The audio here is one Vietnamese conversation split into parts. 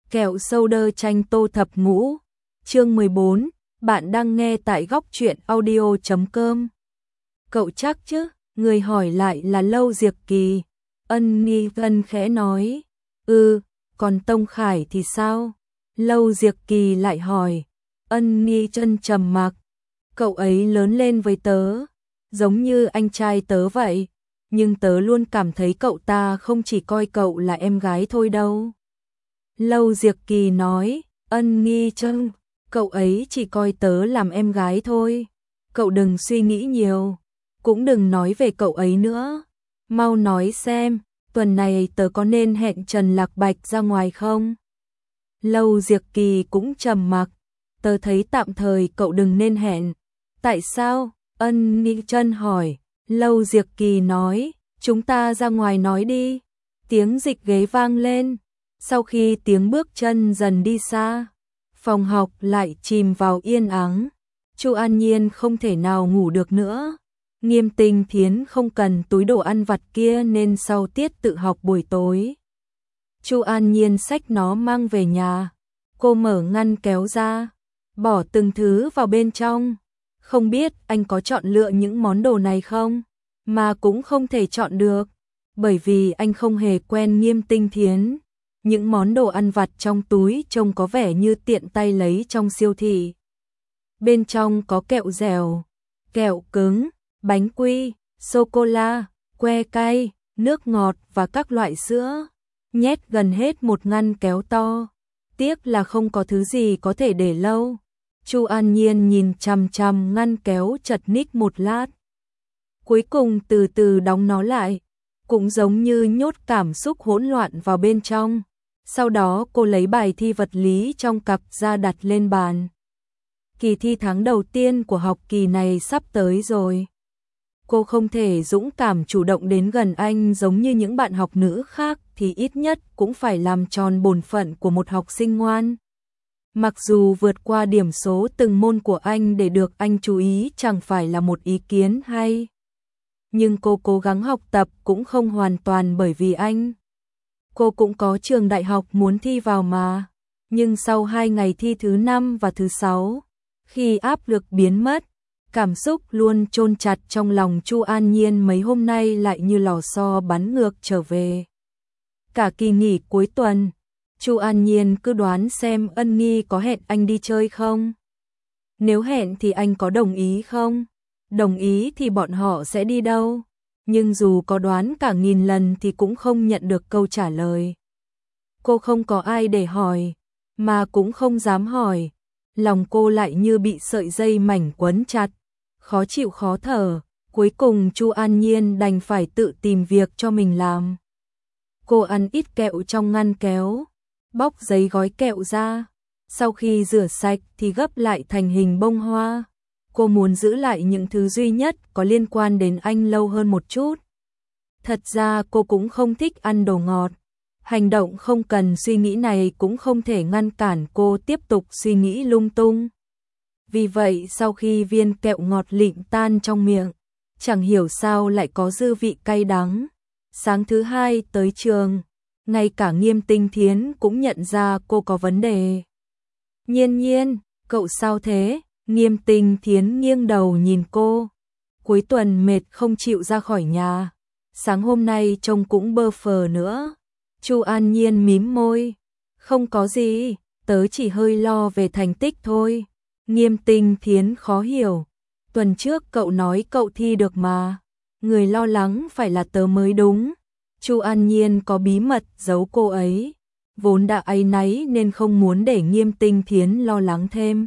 Kẹo sâu đơ chanh tô thập ngũ. Chương 14, bạn đang nghe tại góc truyện audio.com. Cậu chắc chứ? Người hỏi lại là Lâu Diệp Kỳ. Ân Nghi Vân khẽ nói. Còn Tông Khải thì sao? Lâu Diệp Kỳ lại hỏi. Ân Nghi chân trầm mặc. Cậu ấy lớn lên với tớ, giống như anh trai tớ vậy, nhưng tớ luôn cảm thấy cậu ta không chỉ coi cậu là em gái thôi đâu. Lâu Diệp Kỳ nói. Ân Nghi chân, cậu ấy chỉ coi tớ làm em gái thôi. Cậu đừng suy nghĩ nhiều, cũng đừng nói về cậu ấy nữa. Mau nói xem, tuần này tớ có nên hẹn Trần Lạc Bạch ra ngoài không? Lâu Diệp Kỳ cũng trầm mặc. Tớ thấy tạm thời cậu đừng nên hẹn. Tại sao? Ân Nghi chân hỏi. Lâu Diệp Kỳ nói. Chúng ta ra ngoài nói đi. Tiếng dịch ghế vang lên. Sau khi tiếng bước chân dần đi xa, phòng học lại chìm vào yên ắng. Chu An Nhiên không thể nào ngủ được nữa. Nghiêm Tinh Thiến không cần túi đồ ăn vặt kia nên sau tiết tự học buổi tối, Chu An Nhiên xách nó mang về nhà. Cô mở ngăn kéo ra, bỏ từng thứ vào bên trong. Không biết anh có chọn lựa những món đồ này không? Mà cũng không thể chọn được, bởi vì anh không hề quen Nghiêm Tinh Thiến. Những món đồ ăn vặt trong túi trông có vẻ như tiện tay lấy trong siêu thị. Bên trong có kẹo dẻo, kẹo cứng, bánh quy, sô-cô-la, que cay, nước ngọt và các loại sữa, nhét gần hết một ngăn kéo to. Tiếc là không có thứ gì có thể để lâu. Chu An Nhiên nhìn chằm chằm ngăn kéo chật ních một lát, cuối cùng từ từ đóng nó lại, cũng giống như nhốt cảm xúc hỗn loạn vào bên trong. Sau đó cô lấy bài thi vật lý trong cặp ra đặt lên bàn. Kỳ thi tháng đầu tiên của học kỳ này sắp tới rồi. Cô không thể dũng cảm chủ động đến gần anh giống như những bạn học nữ khác thì ít nhất cũng phải làm tròn bổn phận của một học sinh ngoan. Mặc dù vượt qua điểm số từng môn của anh để được anh chú ý chẳng phải là một ý kiến hay, nhưng cô cố gắng học tập cũng không hoàn toàn bởi vì anh. Cô cũng có trường đại học muốn thi vào mà. Nhưng sau 2 ngày thi thứ 5 và thứ 6, khi áp lực biến mất, cảm xúc luôn chôn chặt trong lòng Chu An Nhiên mấy hôm nay lại như lò xo bắn ngược trở về. Cả kỳ nghỉ cuối tuần, Chu An Nhiên cứ đoán xem Ân Nghi có hẹn anh đi chơi không? Nếu hẹn thì anh có đồng ý không? Đồng ý thì bọn họ sẽ đi đâu? Nhưng dù có đoán cả nghìn lần thì cũng không nhận được câu trả lời. Cô không có ai để hỏi, mà cũng không dám hỏi. Lòng cô lại như bị sợi dây mảnh quấn chặt, khó chịu khó thở. Cuối cùng Chu An Nhiên đành phải tự tìm việc cho mình làm. Cô ăn ít kẹo trong ngăn kéo, bóc giấy gói kẹo ra. Sau khi rửa sạch thì gấp lại thành hình bông hoa. Cô muốn giữ lại những thứ duy nhất có liên quan đến anh lâu hơn một chút. Thật ra cô cũng không thích ăn đồ ngọt. Hành động không cần suy nghĩ này cũng không thể ngăn cản cô tiếp tục suy nghĩ lung tung. Vì vậy sau khi viên kẹo ngọt lịm tan trong miệng, chẳng hiểu sao lại có dư vị cay đắng. Sáng thứ 2 tới trường, ngay cả Nghiêm Tinh Thiến cũng nhận ra cô có vấn đề. Nhiên Nhiên, cậu sao thế? Nghiêm Tinh Thiến nghiêng đầu nhìn cô. Cuối tuần mệt không chịu ra khỏi nhà. Sáng hôm nay trông cũng bơ phờ nữa. Chu An Nhiên mím môi. Không có gì, tớ chỉ hơi lo về thành tích thôi. Nghiêm Tinh Thiến khó hiểu. Tuần trước cậu nói cậu thi được mà. Người lo lắng phải là tớ mới đúng. Chu An Nhiên có bí mật giấu cô ấy. Vốn đã áy náy nên không muốn để Nghiêm Tinh Thiến lo lắng thêm.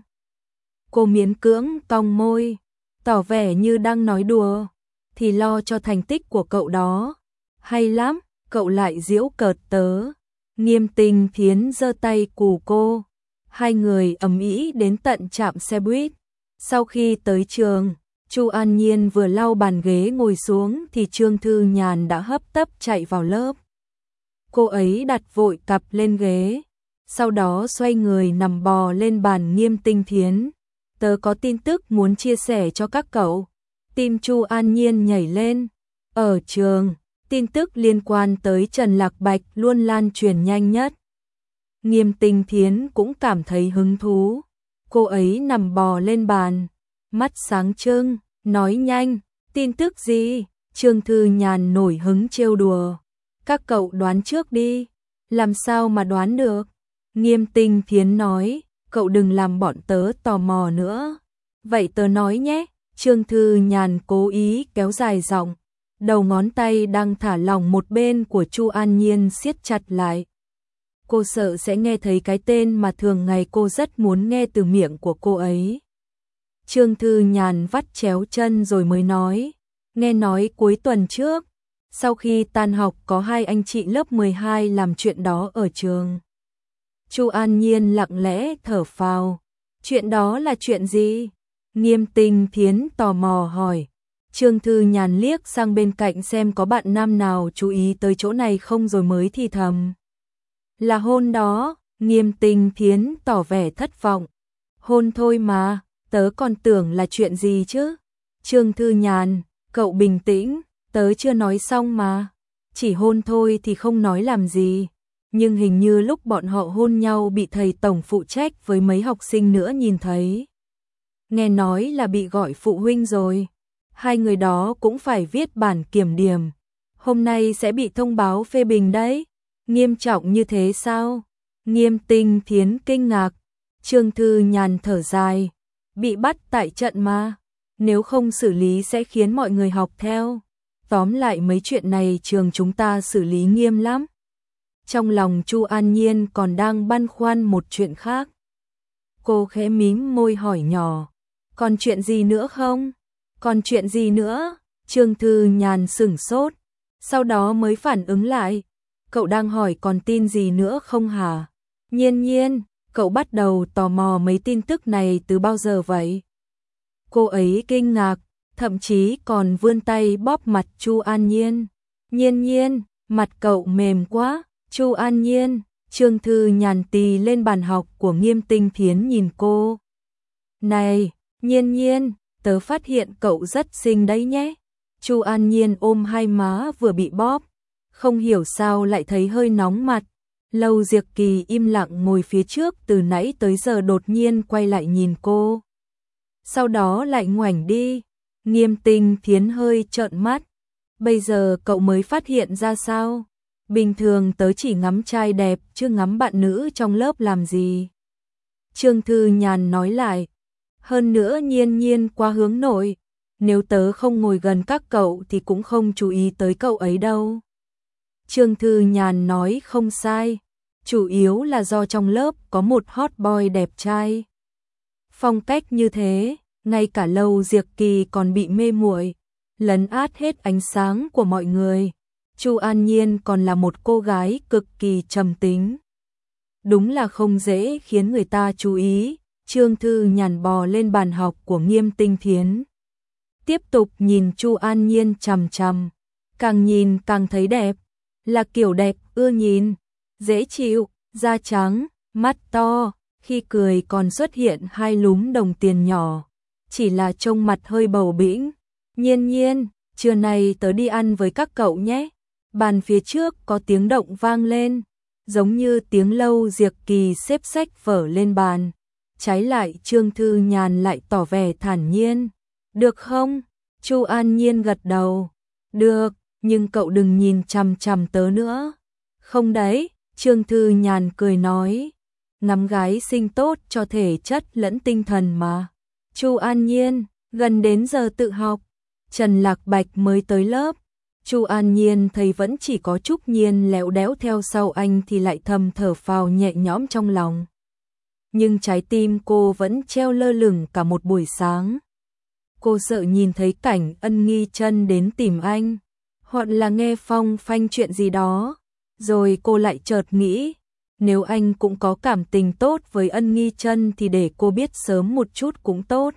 Cô miễn cưỡng cong môi, tỏ vẻ như đang nói đùa. Thì lo cho thành tích của cậu đó. Hay lắm, cậu lại giễu cợt tớ. Nghiêm Tinh Thiến giơ tay cù cô. Hai người ầm ĩ đến tận trạm xe buýt. Sau khi tới trường, Chu An Nhiên vừa lau bàn ghế ngồi xuống thì Trương Thư Nhàn đã hấp tấp chạy vào lớp. Cô ấy đặt vội cặp lên ghế, sau đó xoay người nằm bò lên bàn Nghiêm Tinh Thiến. Tớ có tin tức muốn chia sẻ cho các cậu. Tim Chu An Nhiên nhảy lên. Ở trường, tin tức liên quan tới Trần Lạc Bạch luôn lan truyền nhanh nhất. Nghiêm Tinh Thiến cũng cảm thấy hứng thú. Cô ấy nằm bò lên bàn, mắt sáng trưng, nói nhanh, tin tức gì? Trương Thư Nhàn nổi hứng trêu đùa. Các cậu đoán trước đi. Làm sao mà đoán được? Nghiêm Tinh Thiến nói, cậu đừng làm bọn tớ tò mò nữa. Vậy tớ nói nhé. Trương Thư Nhàn cố ý kéo dài giọng, đầu ngón tay đang thả lỏng một bên của Chu An Nhiên siết chặt lại. Cô sợ sẽ nghe thấy cái tên mà thường ngày cô rất muốn nghe từ miệng của cô ấy. Trương Thư Nhàn vắt chéo chân rồi mới nói, nghe nói cuối tuần trước, sau khi tan học có 2 anh chị lớp 12 làm chuyện đó ở trường. Chu An Nhiên lặng lẽ thở phào. Chuyện đó là chuyện gì? Nghiêm Tinh Thiến tò mò hỏi. Trương Thư Nhàn liếc sang bên cạnh xem có bạn nam nào chú ý tới chỗ này không rồi mới thì thầm. Là hôn đó. Nghiêm Tinh Thiến tỏ vẻ thất vọng. Hôn thôi mà, tớ còn tưởng là chuyện gì chứ. Trương Thư Nhàn, cậu bình tĩnh, tớ chưa nói xong mà. Chỉ hôn thôi thì không nói làm gì. Nhưng hình như lúc bọn họ hôn nhau bị thầy tổng phụ trách với mấy học sinh nữa nhìn thấy. Nghe nói là bị gọi phụ huynh rồi. 2 người đó cũng phải viết bản kiểm điểm. Hôm nay sẽ bị thông báo phê bình đấy. Nghiêm trọng như thế sao? Nghiêm Tinh Thiến kinh ngạc. Trương Thư Nhàn thở dài. Bị bắt tại trận mà. Nếu không xử lý sẽ khiến mọi người học theo. Tóm lại mấy chuyện này trường chúng ta xử lý nghiêm lắm. Trong lòng Chu An Nhiên còn đang băn khoăn một chuyện khác. Cô khẽ mím môi hỏi nhỏ. Còn chuyện gì nữa không? Còn chuyện gì nữa? Trương Thư Nhàn sửng sốt. Sau đó mới phản ứng lại. Cậu đang hỏi còn tin gì nữa không hả? Nhiên Nhiên, cậu bắt đầu tò mò mấy tin tức này từ bao giờ vậy? Cô ấy kinh ngạc, thậm chí còn vươn tay bóp mặt Chu An Nhiên. Nhiên Nhiên, mặt cậu mềm quá. Chu An Nhiên, Trương Thư Nhàn tì lên bàn học của Nghiêm Tinh Thiến nhìn cô. Này, Nhiên Nhiên, tớ phát hiện cậu rất xinh đấy nhé. Chu An Nhiên ôm hai má vừa bị bóp, không hiểu sao lại thấy hơi nóng mặt. Lâu Diệp Kỳ im lặng ngồi phía trước từ nãy tới giờ đột nhiên quay lại nhìn cô. Sau đó lại ngoảnh đi. Nghiêm Tinh Thiến hơi trợn mắt. Bây giờ cậu mới phát hiện ra sao? Bình thường tớ chỉ ngắm trai đẹp chứ ngắm bạn nữ trong lớp làm gì. Trương Thư Nhàn nói lại. Hơn nữa Nhiên Nhiên quá hướng nội. Nếu tớ không ngồi gần các cậu thì cũng không chú ý tới cậu ấy đâu. Trương Thư Nhàn nói không sai. Chủ yếu là do trong lớp có một hot boy đẹp trai. Phong cách như thế, ngay cả Lâu Diệp Kỳ còn bị mê muội, lấn át hết ánh sáng của mọi người. Chu An Nhiên còn là một cô gái cực kỳ trầm tính. Đúng là không dễ khiến người ta chú ý. Trương Thư Nhàn bò lên bàn học của Nghiêm Tinh Thiến. Tiếp tục nhìn Chu An Nhiên chằm chằm. Càng nhìn càng thấy đẹp. Là kiểu đẹp ưa nhìn. Dễ chịu, da trắng, mắt to. Khi cười còn xuất hiện 2 lúm đồng tiền nhỏ. Chỉ là trông mặt hơi bầu bĩnh. Nhiên Nhiên, trưa nay tớ đi ăn với các cậu nhé. Bàn phía trước có tiếng động vang lên. Giống như tiếng Lâu Diệp Kỳ xếp sách vở lên bàn. Trái lại Trương Thư Nhàn lại tỏ vẻ thản nhiên. Được không? Chu An Nhiên gật đầu. Được, nhưng cậu đừng nhìn chằm chằm tớ nữa. Không đấy, Trương Thư Nhàn cười nói. Ngắm gái xinh tốt cho thể chất lẫn tinh thần mà. Chu An Nhiên, gần đến giờ tự học. Trần Lạc Bạch mới tới lớp. Chu An Nhiên thấy vẫn chỉ có Trúc Nhiên léo đéo theo sau anh thì lại thầm thở phào nhẹ nhõm trong lòng. Nhưng trái tim cô vẫn treo lơ lửng cả một buổi sáng. Cô sợ nhìn thấy cảnh Ân Nghi Chân đến tìm anh, hoặc là nghe phong phanh chuyện gì đó. Rồi cô lại chợt nghĩ, nếu anh cũng có cảm tình tốt với Ân Nghi Chân thì để cô biết sớm một chút cũng tốt.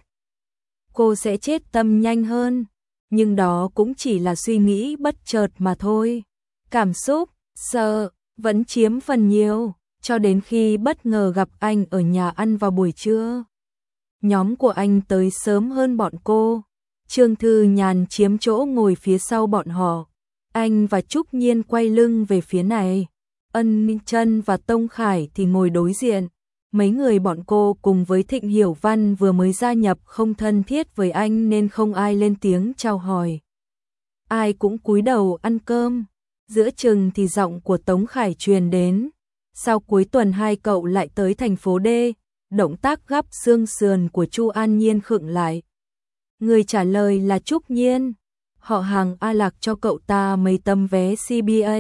Cô sẽ chết tâm nhanh hơn. Nhưng đó cũng chỉ là suy nghĩ bất chợt mà thôi. Cảm xúc, sợ, vẫn chiếm phần nhiều, cho đến khi bất ngờ gặp anh ở nhà ăn vào buổi trưa. Nhóm của anh tới sớm hơn bọn cô. Trương Thư Nhàn chiếm chỗ ngồi phía sau bọn họ. Anh và Trúc Nhiên quay lưng về phía này. Ân Chân và Tông Khải thì ngồi đối diện. Mấy người bọn cô cùng với Thịnh Hiểu Văn vừa mới gia nhập không thân thiết với anh nên không ai lên tiếng chào hỏi. Ai cũng cúi đầu ăn cơm. Giữa chừng thì giọng của Tống Khải truyền đến. Sau cuối tuần hai cậu lại tới thành phố D, động tác gắp xương sườn của Chu An Nhiên khựng lại. Người trả lời là Trúc Nhiên. Họ hàng A Lạc cho cậu ta mấy tấm vé CBA.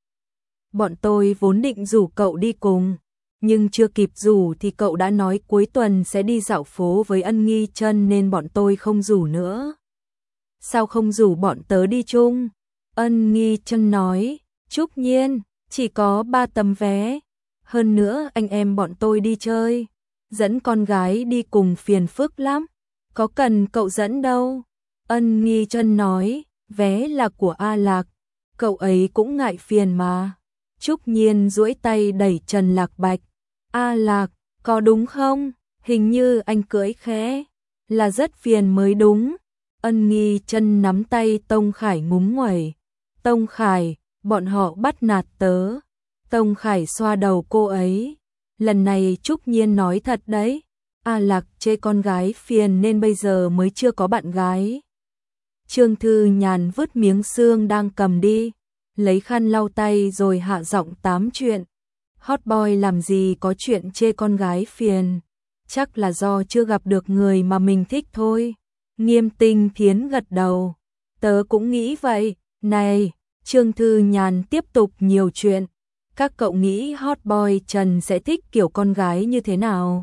Bọn tôi vốn định rủ cậu đi cùng, nhưng chưa kịp rủ thì cậu đã nói cuối tuần sẽ đi dạo phố với Ân Nghi Chân nên bọn tôi không rủ nữa. Sao không rủ bọn tớ đi chung? Ân Nghi Chân nói, Trúc Nhiên, chỉ có 3 tấm vé. Hơn nữa anh em bọn tôi đi chơi, dẫn con gái đi cùng phiền phức lắm. Có cần cậu dẫn đâu. Ân Nghi Chân nói, vé là của A Lạc, cậu ấy cũng ngại phiền mà. Trúc Nhiên duỗi tay đẩy Trần Lạc Bạch. A Lạc, có đúng không? Hình như anh cưỡi khẽ, là rất phiền mới đúng. Ân Nghi Chân nắm tay Tông Khải ngúng nguẩy. Tông Khải, bọn họ bắt nạt tớ. Tông Khải xoa đầu cô ấy. Lần này Trúc Nhiên nói thật đấy. A Lạc chê con gái phiền nên bây giờ mới chưa có bạn gái. Trương Thư Nhàn vứt miếng xương đang cầm đi, lấy khăn lau tay rồi hạ giọng tám chuyện. Hot boy làm gì có chuyện chê con gái phiền, chắc là do chưa gặp được người mà mình thích thôi. Nghiêm Tinh Thiến gật đầu. Tớ cũng nghĩ vậy. Này, Trương Thư Nhàn tiếp tục nhiều chuyện. Các cậu nghĩ hot boy Trần sẽ thích kiểu con gái như thế nào?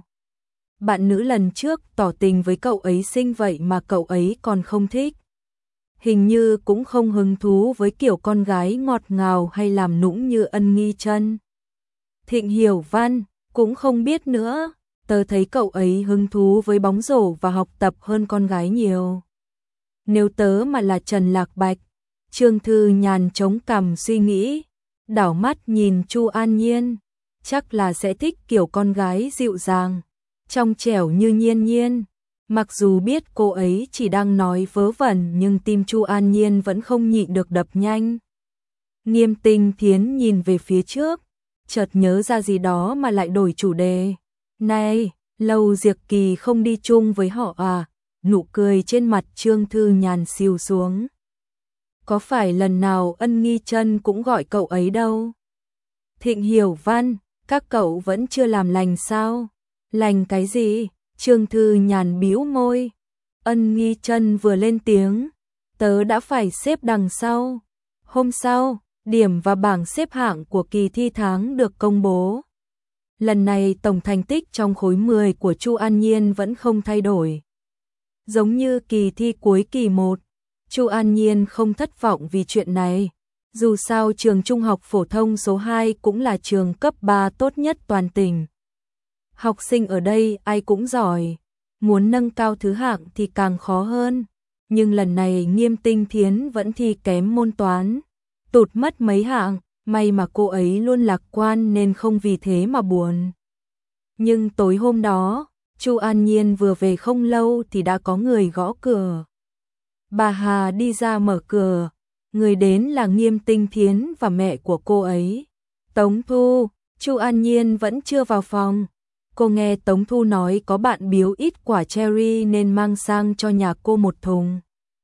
Bạn nữ lần trước tỏ tình với cậu ấy xinh vậy mà cậu ấy còn không thích. Hình như cũng không hứng thú với kiểu con gái ngọt ngào hay làm nũng như Ân Nghi Chân. Thịnh Hiểu Văn cũng không biết nữa. Tớ thấy cậu ấy hứng thú với bóng rổ và học tập hơn con gái nhiều. Nếu tớ mà là Trần Lạc Bạch, Trương Thư Nhàn chống cằm suy nghĩ, đảo mắt nhìn Chu An Nhiên, chắc là sẽ thích kiểu con gái dịu dàng, trong trẻo như Nhiên Nhiên. Mặc dù biết cô ấy chỉ đang nói vớ vẩn nhưng tim Chu An Nhiên vẫn không nhịn được đập nhanh. Nghiêm Tinh Thiến nhìn về phía trước, chợt nhớ ra gì đó mà lại đổi chủ đề. Này, Lâu Diệp Kỳ không đi chung với họ à? Nụ cười trên mặt Trương Thư Nhàn xìu xuống. Có phải lần nào Ân Nghi Chân cũng gọi cậu ấy đâu? Thịnh Hiểu Văn, các cậu vẫn chưa làm lành sao? Lành cái gì? Trương Thư Nhàn bĩu môi. Ân Nghi Chân vừa lên tiếng, tớ đã phải xếp đằng sau. Hôm sau, điểm và bảng xếp hạng của kỳ thi tháng được công bố. Lần này tổng thành tích trong khối 10 của Chu An Nhiên vẫn không thay đổi. Giống như kỳ thi cuối kỳ 1, Chu An Nhiên không thất vọng vì chuyện này. Dù sao trường trung học phổ thông số 2 cũng là trường cấp 3 tốt nhất toàn tỉnh. Học sinh ở đây ai cũng giỏi, muốn nâng cao thứ hạng thì càng khó hơn. Nhưng lần này Nghiêm Tinh Thiến vẫn thi kém môn toán, tụt mất mấy hạng, may mà cô ấy luôn lạc quan nên không vì thế mà buồn. Nhưng tối hôm đó, Chu An Nhiên vừa về không lâu thì đã có người gõ cửa. Bà Hà đi ra mở cửa, người đến là Nghiêm Tinh Thiến và mẹ của cô ấy. Tống Thu, Chu An Nhiên vẫn chưa vào phòng. Cô nghe Tống Thu nói có bạn biếu ít quả cherry nên mang sang cho nhà cô một thùng.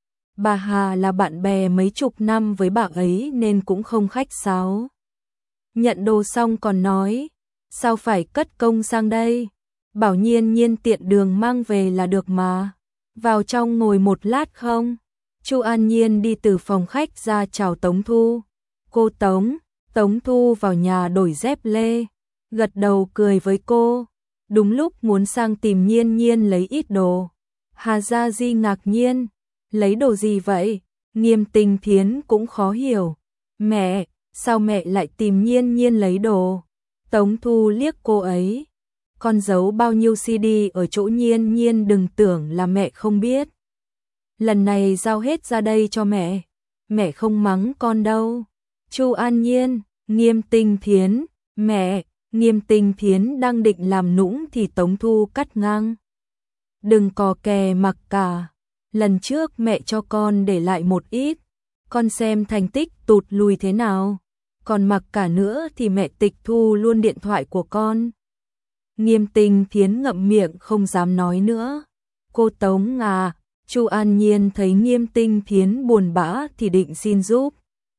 Bà Hà là bạn bè mấy chục năm với bà ấy nên cũng không khách sáo. Nhận đồ xong còn nói, sao phải cất công sang đây? Bảo Nhiên Nhiên tiện đường mang về là được mà. Vào trong ngồi một lát không? Chu An Nhiên đi từ phòng khách ra chào Tống Thu. Cô Tống. Tống Thu vào nhà đổi dép lê, gật đầu cười với cô. Đúng lúc muốn sang tìm Nhiên Nhiên lấy ít đồ. Hà Gia Di ngạc nhiên, lấy đồ gì vậy? Nghiêm Tinh Thiến cũng khó hiểu. Mẹ, sao mẹ lại tìm Nhiên Nhiên lấy đồ? Tống Thu liếc cô ấy. Con giấu bao nhiêu CD ở chỗ Nhiên Nhiên, đừng tưởng là mẹ không biết. Lần này giao hết ra đây cho mẹ. Mẹ không mắng con đâu. Chu An Nhiên, Nghiêm Tinh Thiến, mẹ. Nghiêm Tinh Thiến đang định làm nũng thì Tống Thu cắt ngang. Đừng cò kè mặc cả. Lần trước mẹ cho con để lại một ít. Con xem thành tích tụt lùi thế nào. còn mặc cả nữa thì mẹ tịch thu luôn điện thoại của con. Nghiêm Tinh Thiến ngậm miệng không dám nói nữa. Cô Tống à, Chu An Nhiên thấy Nghiêm Tinh Thiến buồn bã thì định xin giúp.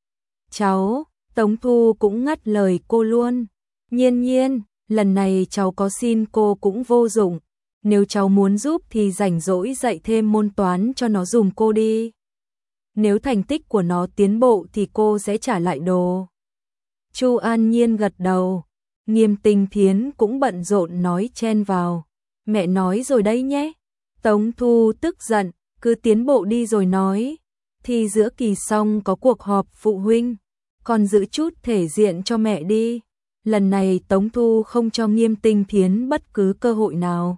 Cháu, Tống Thu cũng ngắt lời cô luôn. Nhiên Nhiên, lần này cháu có xin cô cũng vô dụng. Nếu cháu muốn giúp thì rảnh rỗi dạy thêm môn toán cho nó dùm cô đi. Nếu thành tích của nó tiến bộ thì cô sẽ trả lại đồ. Chu An Nhiên gật đầu. Nghiêm Tinh Thiến cũng bận rộn nói chen vào. Mẹ nói rồi đấy nhé. Tống Thu tức giận, cứ tiến bộ đi rồi nói. Thì giữa kỳ xong có cuộc họp phụ huynh, còn giữ chút thể diện cho mẹ đi. Lần này Tống Thu không cho Nghiêm Tinh Thiến bất cứ cơ hội nào.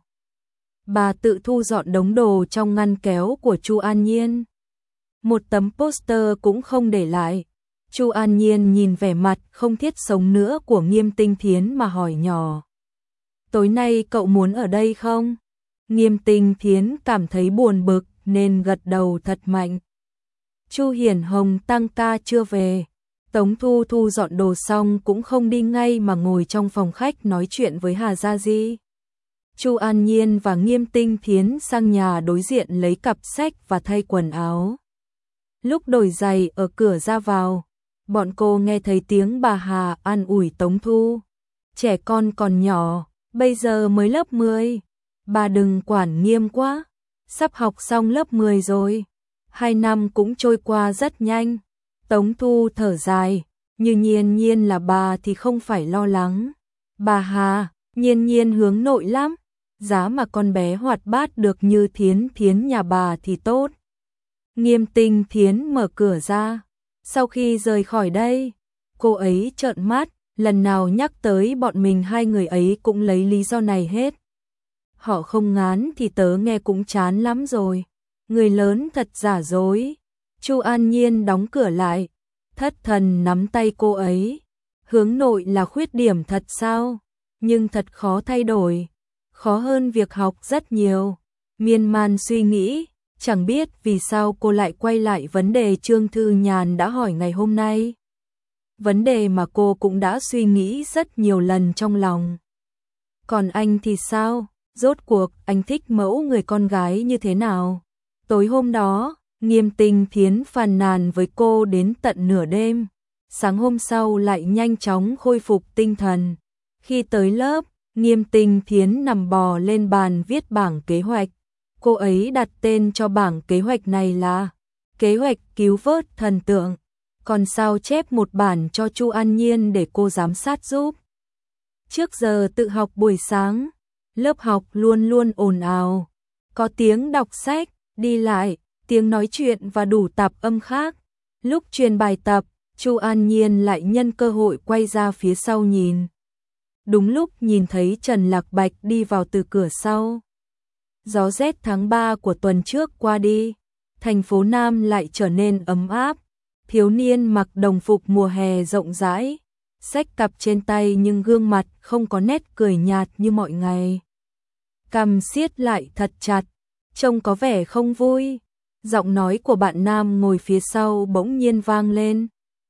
Bà tự thu dọn đống đồ trong ngăn kéo của Chu An Nhiên. Một tấm poster cũng không để lại. Chu An Nhiên nhìn vẻ mặt không thiết sống nữa của Nghiêm Tinh Thiến mà hỏi nhỏ. Tối nay cậu muốn ở đây không? Nghiêm Tinh Thiến cảm thấy buồn bực nên gật đầu thật mạnh. Chu Hiển Hồng tăng ca chưa về. Tống Thu thu dọn đồ xong cũng không đi ngay mà ngồi trong phòng khách nói chuyện với Hà Gia Di. Chu An Nhiên và Nghiêm Tinh Thiến sang nhà đối diện lấy cặp sách và thay quần áo. Lúc đổi giày ở cửa ra vào, bọn cô nghe thấy tiếng bà Hà an ủi Tống Thu. Trẻ con còn nhỏ, bây giờ mới lớp 10. Bà đừng quản Nghiêm quá, sắp học xong lớp 10 rồi. 2 năm cũng trôi qua rất nhanh. Tống Thu thở dài, như Nhiên Nhiên là bà thì không phải lo lắng. Bà Hà, Nhiên Nhiên hướng nội lắm, giá mà con bé hoạt bát được như Thiến Thiến nhà bà thì tốt. Nghiêm Tinh Thiến mở cửa ra. Sau khi rời khỏi đây, cô ấy trợn mắt, lần nào nhắc tới bọn mình hai người ấy cũng lấy lý do này hết. Họ không ngán thì tớ nghe cũng chán lắm rồi. Người lớn thật giả dối. Chu An Nhiên đóng cửa lại, thất thần nắm tay cô ấy. Hướng nội là khuyết điểm thật sao? Nhưng thật khó thay đổi, khó hơn việc học rất nhiều. Miên man suy nghĩ, chẳng biết vì sao cô lại quay lại vấn đề Trương Thư Nhàn đã hỏi ngày hôm nay. Vấn đề mà cô cũng đã suy nghĩ rất nhiều lần trong lòng. Còn anh thì sao? Rốt cuộc anh thích mẫu người con gái như thế nào? Tối hôm đó, Nghiêm Tinh Thiến phàn nàn với cô đến tận nửa đêm. Sáng hôm sau lại nhanh chóng khôi phục tinh thần. Khi tới lớp, Nghiêm Tinh Thiến nằm bò lên bàn viết bảng kế hoạch. Cô ấy đặt tên cho bảng kế hoạch này là Kế hoạch cứu vớt thần tượng. Còn sao chép một bản cho Chu An Nhiên để cô giám sát giúp. Trước giờ tự học buổi sáng, lớp học luôn luôn ồn ào. Có tiếng đọc sách, đi lại, tiếng nói chuyện và đủ tạp âm khác. Lúc truyền bài tập, Chu An Nhiên lại nhân cơ hội quay ra phía sau nhìn. Đúng lúc nhìn thấy Trần Lạc Bạch đi vào từ cửa sau. Gió rét tháng 3 của tuần trước qua đi, thành phố Nam lại trở nên ấm áp. Thiếu niên mặc đồng phục mùa hè rộng rãi, xách cặp trên tay nhưng gương mặt không có nét cười nhạt như mọi ngày. Cằm siết lại thật chặt, trông có vẻ không vui. Giọng nói của bạn nam ngồi phía sau bỗng nhiên vang lên.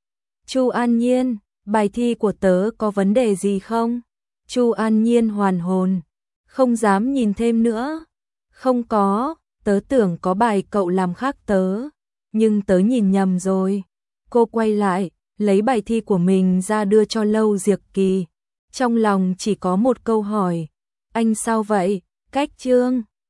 Chu An Nhiên, bài thi của tớ có vấn đề gì không? Chu An Nhiên hoàn hồn, không dám nhìn thêm nữa. Không có, tớ tưởng có bài cậu làm khác tớ, nhưng tớ nhìn nhầm rồi. Cô quay lại, lấy bài thi của mình ra đưa cho Lâu Diệc Kỳ. Trong lòng chỉ có một câu hỏi, anh sao vậy? Cách chương